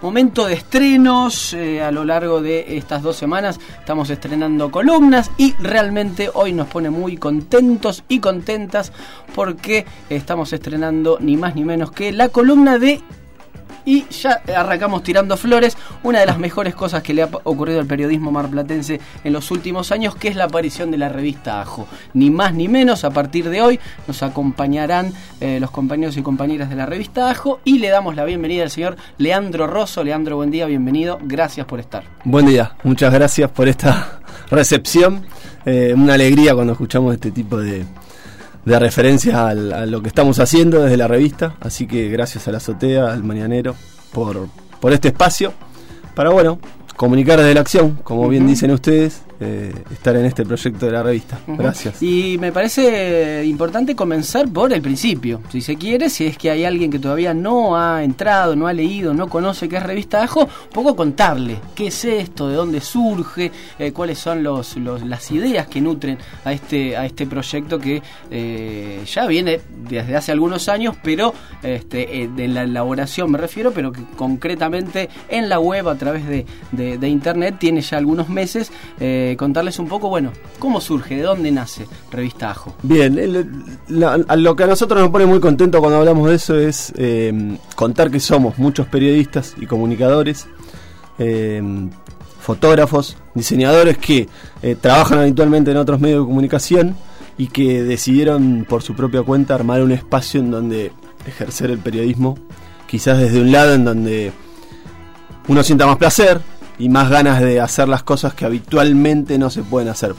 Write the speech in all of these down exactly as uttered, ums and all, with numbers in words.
momento de estrenos. Eh, a lo largo de estas dos semanas estamos estrenando columnas y realmente hoy nos pone muy contentos y contentas porque estamos estrenando ni más ni menos que la columna de... Y ya arrancamos tirando flores, una de las mejores cosas que le ha ocurrido al periodismo marplatense en los últimos años, que es la aparición de la revista Ajo. Ni más ni menos, a partir de hoy nos acompañarán eh, los compañeros y compañeras de la revista Ajo y le damos la bienvenida al señor Leandro Rosso. Leandro, buen día, bienvenido, gracias por estar. Buen día, muchas gracias por esta recepción, eh, una alegría cuando escuchamos este tipo de... de referencia al, a lo que estamos haciendo desde la revista, así que gracias a la Azotea, al Mañanero, por, por este espacio, para bueno, comunicar desde la acción, como uh-huh. bien dicen ustedes, eh, estar en este proyecto de la revista. Uh-huh. Gracias. Y me parece importante comenzar por el principio, si se quiere, si es que hay alguien que todavía no ha entrado, no ha leído, no conoce qué es Revista Ajo, un poco contarle qué es esto, de dónde surge, eh, cuáles son los, los, las ideas que nutren a este, a este proyecto que eh, ya viene desde hace algunos años, pero este, eh, de la elaboración me refiero, pero que concretamente en la web a través de, de, de internet tiene ya algunos meses. eh, contarles un poco, bueno, cómo surge, de dónde nace Revista Ajo. Bien, el, la, a lo que a nosotros nos pone muy contento cuando hablamos de eso es eh, contar que somos muchos periodistas y comunicadores, eh, fotógrafos, diseñadores que eh, trabajan habitualmente en otros medios de comunicación y que decidieron por su propia cuenta armar un espacio en donde ejercer el periodismo, quizás desde un lado en donde uno sienta más placer y más ganas de hacer las cosas que habitualmente no se pueden hacer.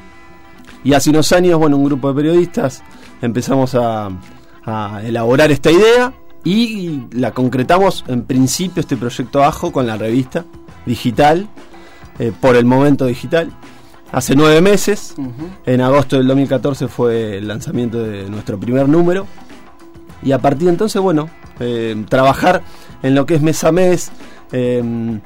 Y hace unos años, bueno, un grupo de periodistas empezamos a, a elaborar esta idea y la concretamos en principio, este proyecto Ajo, con la revista digital, eh, por el momento digital. Hace nueve meses, uh-huh. en agosto del dos mil catorce fue el lanzamiento de nuestro primer número y a partir de entonces, bueno, eh, trabajar en lo que es mes a mes, eh,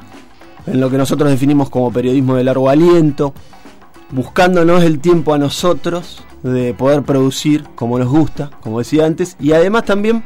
en lo que nosotros definimos como periodismo de largo aliento, buscándonos el tiempo a nosotros de poder producir como nos gusta, como decía antes, y además también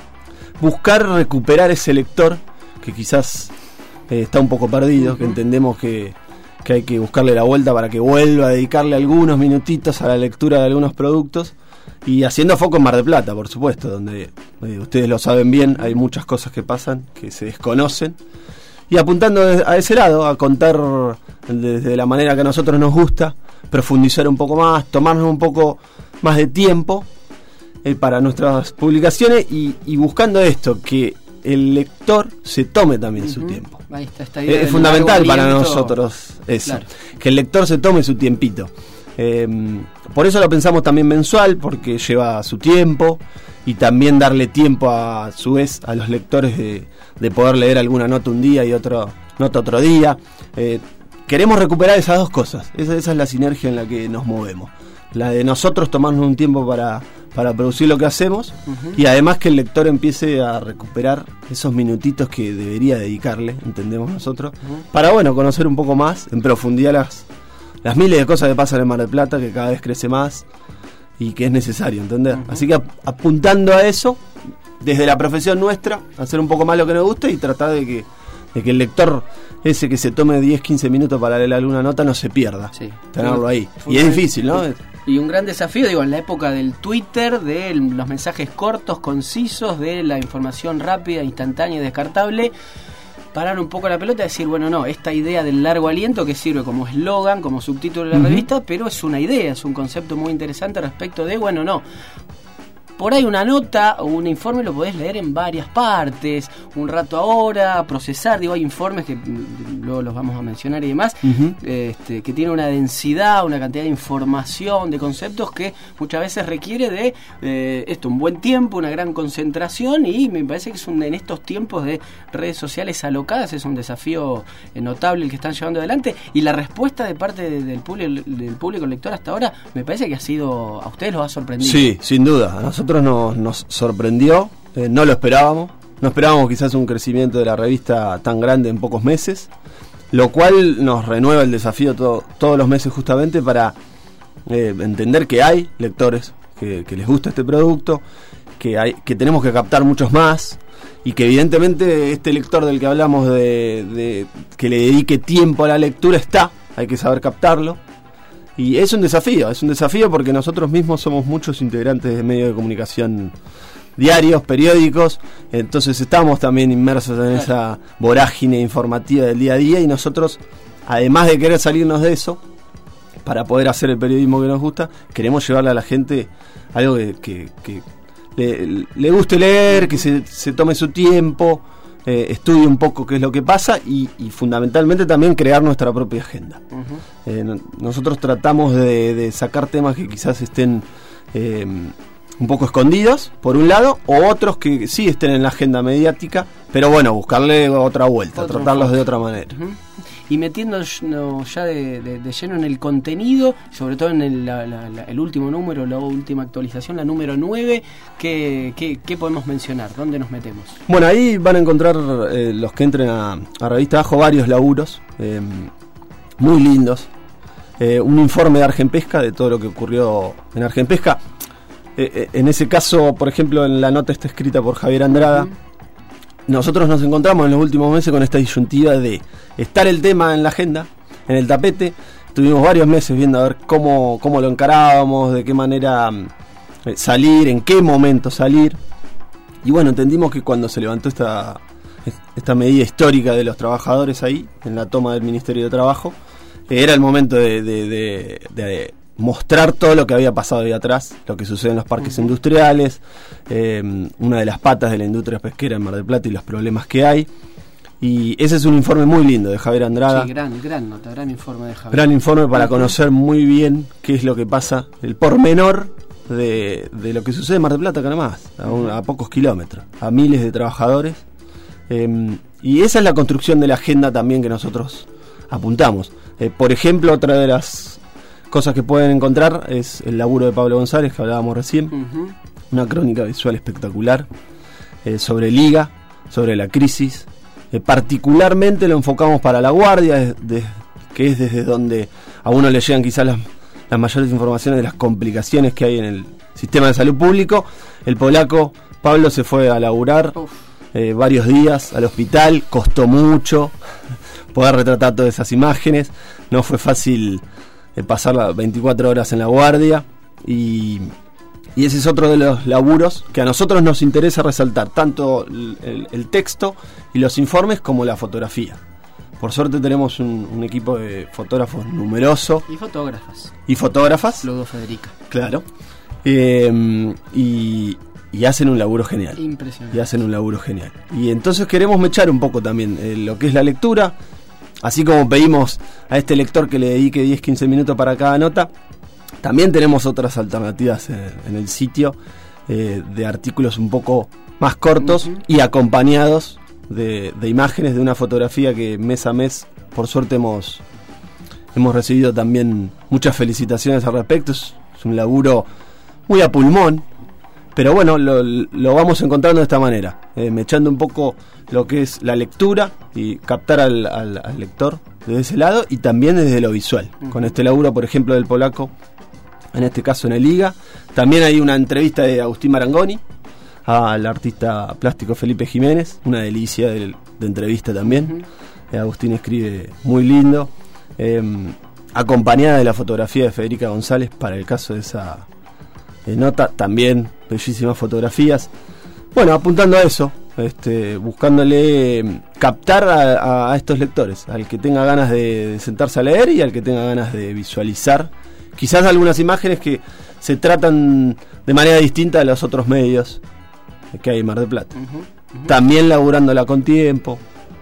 buscar recuperar ese lector que quizás eh, está un poco perdido, uh-huh. que entendemos que, que hay que buscarle la vuelta para que vuelva a dedicarle algunos minutitos a la lectura de algunos productos, y haciendo foco en Mar del Plata, por supuesto, donde eh, ustedes lo saben bien, hay muchas cosas que pasan que se desconocen. Y apuntando a ese lado, a contar desde la manera que a nosotros nos gusta, profundizar un poco más, tomarnos un poco más de tiempo eh, para nuestras publicaciones y, y buscando esto, que el lector se tome también uh-huh. su tiempo. Ahí está, esta idea es fundamental para nosotros eso, claro. que el lector se tome su tiempito. Eh, por eso lo pensamos también mensual, porque lleva su tiempo y también darle tiempo a, a su vez a los lectores de, de poder leer alguna nota un día y otro nota otro día. Eh, queremos recuperar esas dos cosas, esa, esa es la sinergia en la que nos movemos, la de nosotros tomarnos un tiempo para, para producir lo que hacemos uh-huh. y además que el lector empiece a recuperar esos minutitos que debería dedicarle, entendemos nosotros, uh-huh. para bueno, conocer un poco más en profundidad las las miles de cosas que pasan en Mar del Plata, que cada vez crece más y que es necesario, ¿entender? Uh-huh. Así que ap- apuntando a eso, desde la profesión nuestra, hacer un poco más lo que nos gusta y tratar de que, de que el lector ese que se tome diez, quince minutos para leer alguna nota no se pierda, sí. tenerlo ahí. Fue y es difícil, ¿no? Y un gran desafío, digo, en la época del Twitter, de los mensajes cortos, concisos, de la información rápida, instantánea y descartable, parar un poco la pelota y decir, bueno, no, esta idea del largo aliento que sirve como eslogan, como subtítulo de la uh-huh. revista, pero es una idea, es un concepto muy interesante respecto de, bueno, no, por ahí una nota o un informe lo podés leer en varias partes, un rato ahora, procesar, digo, hay informes que luego los vamos a mencionar y demás, uh-huh. este, que tienen una densidad, una cantidad de información, de conceptos que muchas veces requiere de eh, esto, un buen tiempo, una gran concentración, y me parece que es un, en estos tiempos de redes sociales alocadas es un desafío notable el que están llevando adelante, y la respuesta de parte de, del, público, del público lector hasta ahora me parece que ha sido, a ustedes los ha sorprendido. Sí, sin duda, a nosotros Nos, nos sorprendió, eh, no lo esperábamos, no esperábamos quizás un crecimiento de la revista tan grande en pocos meses, lo cual nos renueva el desafío todo, todos los meses justamente para eh, entender que hay lectores que, que les gusta este producto, que hay, que tenemos que captar muchos más, y que evidentemente este lector del que hablamos de, de que le dedique tiempo a la lectura está, hay que saber captarlo. Y es un desafío, es un desafío porque nosotros mismos somos muchos integrantes de medios de comunicación diarios, periódicos, entonces estamos también inmersos en esa vorágine informativa del día a día y nosotros, además de querer salirnos de eso, para poder hacer el periodismo que nos gusta, queremos llevarle a la gente algo que, que, que le, le guste leer, que se, se tome su tiempo, eh, estudie un poco qué es lo que pasa y, y fundamentalmente también crear nuestra propia agenda. Uh-huh. Eh, no, nosotros tratamos de, de sacar temas que quizás estén eh, un poco escondidos, por un lado, o otros que sí estén en la agenda mediática, pero bueno, buscarle otra vuelta, Otro tratarlos enfoque. de otra manera. Uh-huh. Y metiéndonos ya de, de, de lleno en el contenido, sobre todo en el, la, la, la, el último número, la última actualización, la número nueve, ¿qué, qué, qué podemos mencionar? ¿Dónde nos metemos? Bueno, ahí van a encontrar eh, los que entren a, a Revista Ajo varios laburos eh, muy lindos. Eh, un informe de Argenpesca, de todo lo que ocurrió en Argenpesca. Eh, eh, en ese caso, por ejemplo, en la nota está escrita por Javier Andrada. Uh-huh. Nosotros nos encontramos en los últimos meses con esta disyuntiva de estar el tema en la agenda, en el tapete. Tuvimos varios meses viendo a ver cómo, cómo lo encarábamos, de qué manera eh, salir, en qué momento salir. Y bueno, entendimos que cuando se levantó esta, esta medida histórica de los trabajadores ahí, en la toma del Ministerio de Trabajo, eh, era el momento de, de, de, de mostrar todo lo que había pasado ahí atrás, lo que sucede en los parques uh-huh. industriales, eh, una de las patas de la industria pesquera en Mar del Plata y los problemas que hay. Y ese es un informe muy lindo de Javier Andrada. Sí, gran, gran nota, gran informe de Javier. Gran informe para conocer muy bien qué es lo que pasa, el pormenor de, de lo que sucede en Mar del Plata, acá nomás, a, un, a pocos kilómetros, a miles de trabajadores. Eh, y esa es la construcción de la agenda también que nosotros apuntamos. Eh, por ejemplo, otra de las cosas que pueden encontrar es el laburo de Pablo González, que hablábamos recién. Uh-huh. Una crónica visual espectacular eh, sobre Liga, sobre la crisis. Eh, particularmente lo enfocamos para La Guardia, de, de, que es desde donde a uno le llegan quizás las, las mayores informaciones de las complicaciones que hay en el sistema de salud público. El polaco Pablo se fue a laburar eh, varios días al hospital, costó mucho poder retratar todas esas imágenes, no fue fácil eh, pasar las veinticuatro horas en La Guardia y... Y ese es otro de los laburos que a nosotros nos interesa resaltar, tanto el, el, el texto y los informes como la fotografía. Por suerte tenemos un, un equipo de fotógrafos numeroso. Y fotógrafas. Y fotógrafas. Luego Federica. Claro. Eh, y, y hacen un laburo genial. Impresionante. Y hacen un laburo genial. Y entonces queremos mechar un poco también eh, lo que es la lectura. Así como pedimos a este lector que le dedique diez a quince minutos para cada nota, también tenemos otras alternativas en, en el sitio eh, de artículos un poco más cortos uh-huh. y acompañados de, de imágenes de una fotografía que mes a mes, por suerte, hemos, hemos recibido también muchas felicitaciones al respecto. Es, es un laburo muy a pulmón, pero bueno, lo, lo vamos encontrando de esta manera, eh, mechando un poco lo que es la lectura y captar al, al, al lector desde ese lado y también desde lo visual. Uh-huh. Con este laburo, por ejemplo, del polaco, en este caso en el Liga. También hay una entrevista de Agustín Marangoni al artista plástico Felipe Jiménez, una delicia de, de entrevista también. Uh-huh. eh, Agustín escribe muy lindo, eh, acompañada de la fotografía de Federica González para el caso de esa eh, nota, también bellísimas fotografías. Bueno, apuntando a eso, este, buscándole eh, captar a, a estos lectores, al que tenga ganas de, de sentarse a leer y al que tenga ganas de visualizar quizás algunas imágenes que se tratan de manera distinta de los otros medios que hay en Mar del Plata. Uh-huh, uh-huh. También laburándola con tiempo.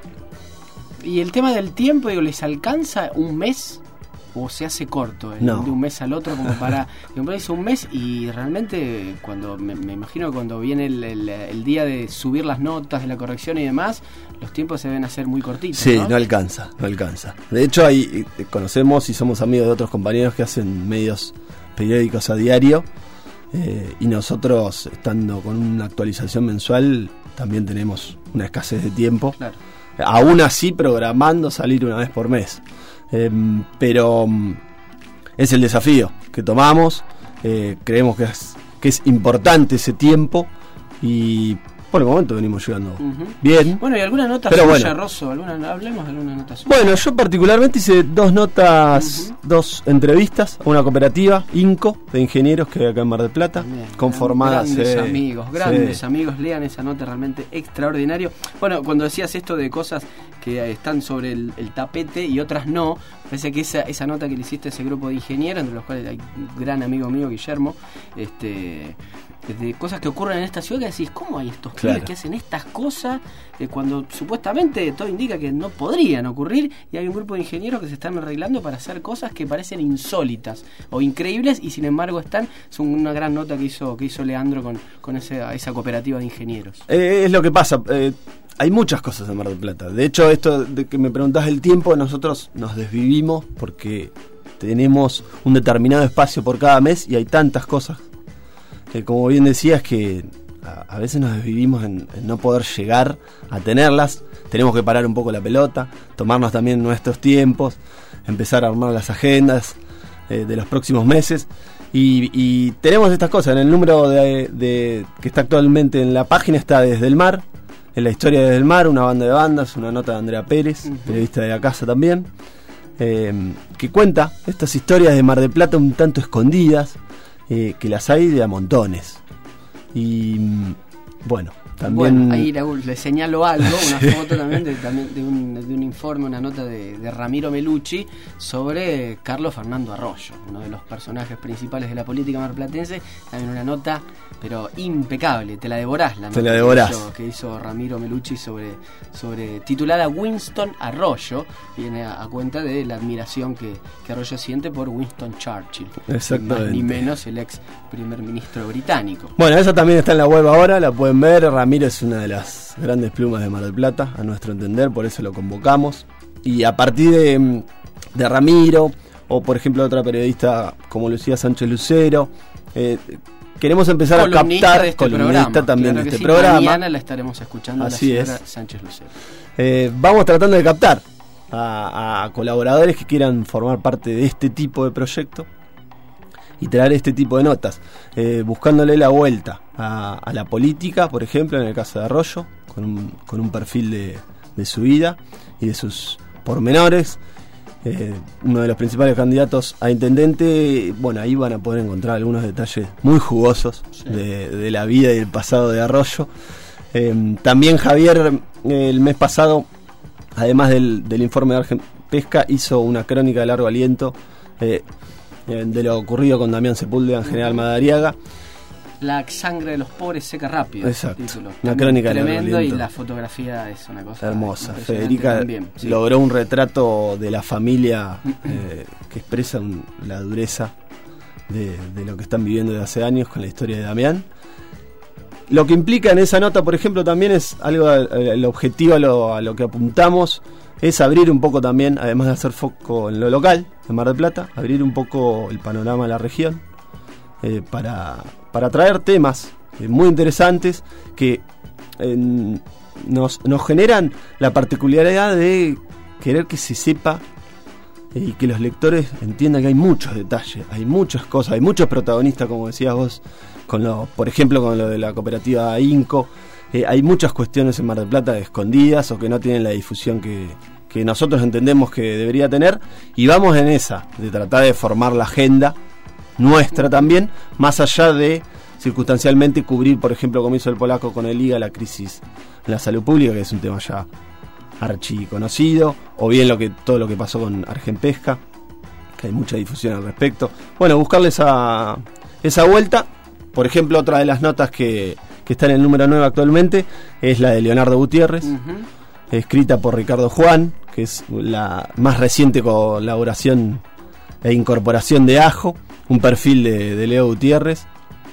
¿Y el tema del tiempo, digo, les alcanza un mes o se hace corto eh, no. de un mes al otro como para dice un mes y realmente cuando me, me imagino que cuando viene el, el, el día de subir las notas de la corrección y demás, los tiempos se deben hacer muy cortitos? Sí, no, no alcanza, no alcanza. De hecho, hay, conocemos y somos amigos de otros compañeros que hacen medios periódicos a diario eh, y nosotros, estando con una actualización mensual, también tenemos una escasez de tiempo. Claro. Aún así programando salir una vez por mes. Eh, pero es el desafío que tomamos, eh, creemos que es, que es importante ese tiempo y por el momento venimos llegando uh-huh. bien. Bueno, y alguna nota pero suya, bueno. Rosso, ¿alguna, hablemos de alguna nota suya. Bueno, yo particularmente hice dos notas, uh-huh. dos entrevistas a una cooperativa, INCO, de ingenieros que hay acá en Mar del Plata, también, conformadas... Grandes eh, amigos, grandes sí. amigos, lean esa nota, realmente extraordinario. Bueno, cuando decías esto de cosas que están sobre el, el tapete y otras no, parece que esa, esa nota que le hiciste a ese grupo de ingenieros, entre los cuales hay un gran amigo mío, Guillermo, este... de cosas que ocurren en esta ciudad que decís, ¿cómo hay estos claro. pibes que hacen estas cosas eh, cuando supuestamente todo indica que no podrían ocurrir? Y hay un grupo de ingenieros que se están arreglando para hacer cosas que parecen insólitas o increíbles y sin embargo están. Es una gran nota que hizo que hizo Leandro con, con ese, esa cooperativa de ingenieros. Eh, es lo que pasa, eh, hay muchas cosas en Mar del Plata. De hecho, esto de que me preguntás el tiempo, nosotros nos desvivimos porque tenemos un determinado espacio por cada mes y hay tantas cosas. Eh, como bien decías, que a, a veces nos desvivimos en, en no poder llegar a tenerlas. Tenemos que parar un poco la pelota, tomarnos también nuestros tiempos, empezar a armar las agendas eh, de los próximos meses. Y, y tenemos estas cosas. En el número de, de que está actualmente en la página está Desde el Mar, en la historia de Desde el Mar, una banda de bandas, una nota de Andrea Pérez, uh-huh. periodista de la casa también, eh, que cuenta estas historias de Mar del Plata un tanto escondidas. Eh, que las hay de a montones. Y bueno, también... Bueno, ahí le, le señalo algo, una foto también, de, también de, un, de un informe, una nota de, de Ramiro Melucci sobre Carlos Fernando Arroyo, uno de los personajes principales de la política marplatense. También una nota, pero impecable, te la devorás la nota. Te la devorás. Que hizo, que hizo Ramiro Melucci sobre, sobre titulada Winston Arroyo. Viene a, a cuenta de la admiración que, que Arroyo siente por Winston Churchill. Exactamente. Más ni menos el ex primer ministro británico. Bueno, esa también está en la web ahora, la pueden ver. Ramiro es una de las grandes plumas de Mar del Plata, a nuestro entender, por eso lo convocamos. Y a partir de, de Ramiro, o por ejemplo otra periodista como Lucía Sánchez Lucero, eh, queremos empezar columnista a captar, de este columnista programa, también claro de este sí, programa. Mañana la estaremos escuchando. Así a la señora es. Sánchez Lucero. Eh, vamos tratando de captar a, a colaboradores que quieran formar parte de este tipo de proyecto y traer este tipo de notas, eh, buscándole la vuelta a, a la política, por ejemplo, en el caso de Arroyo, con un, con un perfil de, de su vida y de sus pormenores. Eh, uno de los principales candidatos a intendente, bueno, ahí van a poder encontrar algunos detalles muy jugosos sí. de, de la vida y el pasado de Arroyo. Eh, también Javier, eh, el mes pasado, además del, del informe de Argen Pesca, hizo una crónica de largo aliento eh, de lo ocurrido con Damián Sepúlveda en General Madariaga. La sangre de los pobres seca rápido. Exacto. Título. Una crónica tremendo y la fotografía es una cosa hermosa. Federica también, sí. logró un retrato de la familia eh, que expresa un, la dureza de, de lo que están viviendo desde hace años con la historia de Damián. Lo que implica en esa nota, por ejemplo, también es algo, el objetivo a lo, a lo que apuntamos es abrir un poco también, además de hacer foco en lo local, en Mar del Plata, abrir un poco el panorama de la región eh, para, para traer temas eh, muy interesantes que eh, nos, nos generan la particularidad de querer que se sepa eh, y que los lectores entiendan que hay muchos detalles, hay muchas cosas, hay muchos protagonistas, como decías vos, con lo, por ejemplo con lo de la cooperativa INCO. Eh, hay muchas cuestiones en Mar del Plata escondidas o que no tienen la difusión que, que nosotros entendemos que debería tener, y vamos en esa, de tratar de formar la agenda nuestra también, más allá de circunstancialmente cubrir, por ejemplo, como hizo el polaco con el I G A, la crisis en la salud pública, que es un tema ya archiconocido, o bien lo que todo lo que pasó con Argen Pesca, que hay mucha difusión al respecto. Bueno, buscarle esa, esa vuelta. Por ejemplo, otra de las notas que que está en el número nueve actualmente, es la de Leonardo Gutiérrez, uh-huh. escrita por Ricardo Juan, que es la más reciente colaboración e incorporación de Ajo, un perfil de, de Leo Gutiérrez,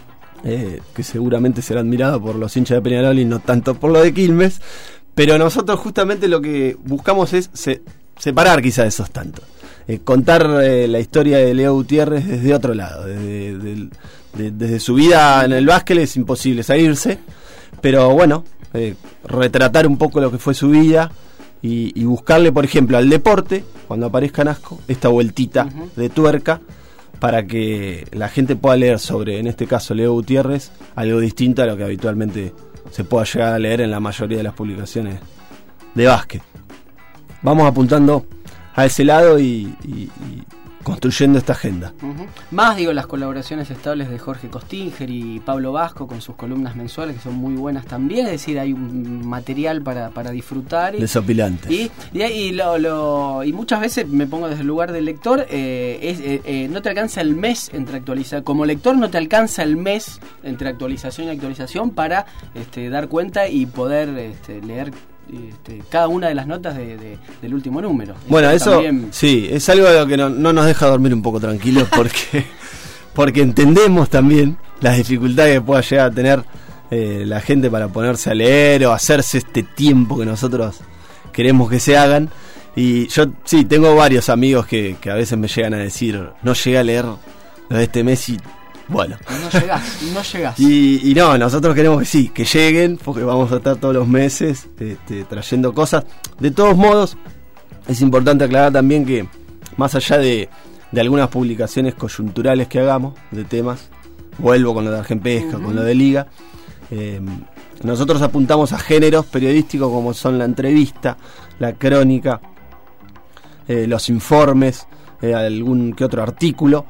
eh, que seguramente será admirado por los hinchas de Peñarol y no tanto por lo de Quilmes, pero nosotros justamente lo que buscamos es se, separar quizá esos tantos, eh, contar eh, la historia de Leo Gutiérrez desde otro lado, desde, desde, de, desde su vida en el básquet es imposible salirse, pero bueno, eh, retratar un poco lo que fue su vida y, y buscarle, por ejemplo, al deporte, cuando aparezca Nasco, esta vueltita uh-huh. de tuerca para que la gente pueda leer sobre, en este caso, Leo Gutiérrez, algo distinto a lo que habitualmente se pueda llegar a leer en la mayoría de las publicaciones de básquet. Vamos apuntando a ese lado y, y, y construyendo esta agenda. Uh-huh. Más, digo, las colaboraciones estables de Jorge Costinger y Pablo Vasco con sus columnas mensuales, que son muy buenas también. Es decir, hay un material para, para disfrutar. Y, Desopilantes. Y, y, y, lo, lo, y muchas veces me pongo desde el lugar del lector, eh, es, eh, eh, no te alcanza el mes entre actualización. Como lector no te alcanza el mes entre actualización y actualización para este, dar cuenta y poder este, leer Este, cada una de las notas de, de, del último número. Bueno, eso, eso también... sí, es algo de lo que no, no nos deja dormir un poco tranquilos porque, porque entendemos también las dificultades que pueda llegar a tener eh, la gente para ponerse a leer o hacerse este tiempo que nosotros queremos que se hagan. Y yo sí, tengo varios amigos que, que a veces me llegan a decir, no llegué a leer lo de este mes y bueno. No llegás, no llegás. Y, y no, nosotros queremos que sí, que lleguen, porque vamos a estar todos los meses este, trayendo cosas. De todos modos, es importante aclarar también que, más allá de, de algunas publicaciones coyunturales que hagamos, de temas, vuelvo con lo de Argenpesca, uh-huh. con lo de Liga, eh, nosotros apuntamos a géneros periodísticos como son la entrevista, la crónica, eh, los informes, eh, algún que otro artículo,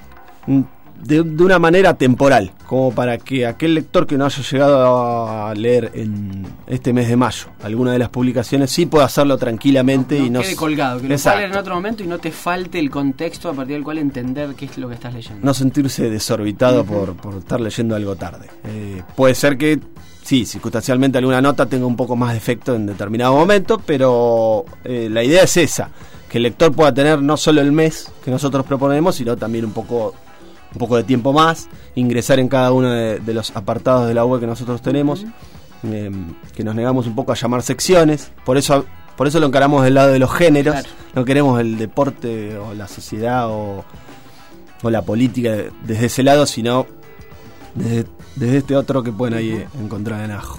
De, de una manera temporal, como para que aquel lector que no haya llegado a leer en este mes de mayo alguna de las publicaciones sí pueda hacerlo tranquilamente. No, no y no quede colgado, que lo pueda leer en otro momento y no te falte el contexto a partir del cual entender qué es lo que estás leyendo. No sentirse desorbitado uh-huh. por, por estar leyendo algo tarde. Eh, puede ser que sí, circunstancialmente alguna nota tenga un poco más de efecto en determinado momento, pero eh, la idea es esa, que el lector pueda tener no solo el mes que nosotros proponemos, sino también un poco un poco de tiempo más, ingresar en cada uno de, de los apartados de la web que nosotros tenemos, uh-huh. eh, que nos negamos un poco a llamar secciones, por eso por eso lo encaramos del lado de los géneros, claro. No queremos el deporte o la sociedad o, o la política desde ese lado, sino desde, desde este otro que pueden ahí uh-huh. encontrar en Ajo.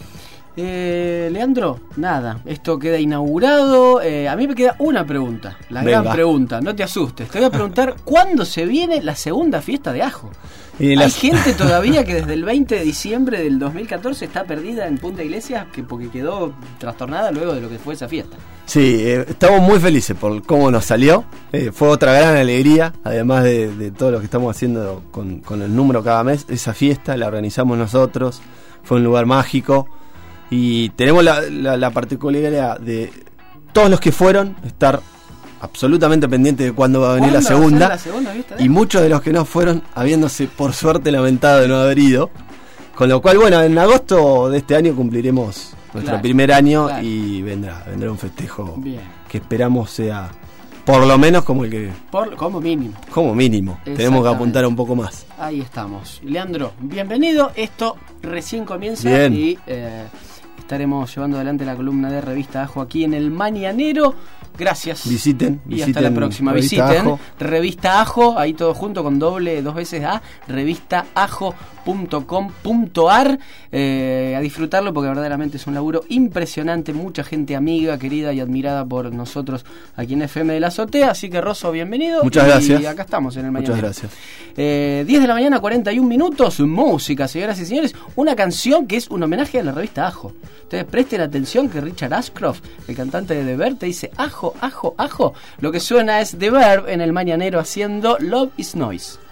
Eh, Leandro, nada, esto queda inaugurado. eh, A mí me queda una pregunta, la Venga. gran pregunta, no te asustes. Te voy a preguntar, ¿cuándo se viene la segunda fiesta de Ajo? Y las... Hay gente todavía que desde el veinte de diciembre del dos mil catorce está perdida en Punta Iglesias, que porque quedó trastornada luego de lo que fue esa fiesta. Sí, eh, estamos muy felices por cómo nos salió. eh, Fue otra gran alegría, además de, de todo lo que estamos haciendo con, con el número cada mes. Esa fiesta la organizamos nosotros, fue un lugar mágico. Y tenemos la, la, la particularidad de todos los que fueron estar absolutamente pendientes de cuándo va a venir la segunda, la segunda y muchos de los que no fueron habiéndose por suerte lamentado de no haber ido. Con lo cual, bueno, en agosto de este año cumpliremos nuestro claro, primer año claro. y vendrá, vendrá un festejo Bien. que esperamos sea por lo menos como el que... Por, como mínimo. Como mínimo. Tenemos que apuntar un poco más. Ahí estamos. Leandro, bienvenido. Esto recién comienza Bien. y... Eh, estaremos llevando adelante la columna de Revista Ajo aquí en el Mañanero. Gracias. Visiten. Y visiten hasta la próxima. Revista Visiten Ajo. Revista Ajo, ahí todo junto con doble, dos veces A, revista ajo punto com punto ar. Eh, a disfrutarlo porque verdaderamente es un laburo impresionante. Mucha gente amiga, querida y admirada por nosotros aquí en F M de la Azotea. Así que, Rosso, bienvenido. Muchas y gracias. Y acá estamos en el Mañanero. Muchas gracias. Eh, diez de la mañana, cuarenta y un minutos. Música, señoras y señores. Una canción que es un homenaje a la revista Ajo. Ustedes presten atención que Richard Ashcroft, el cantante de The Verb, te dice ajo, ajo, ajo. Lo que suena es The Verb en el Mañanero haciendo Love is Noise.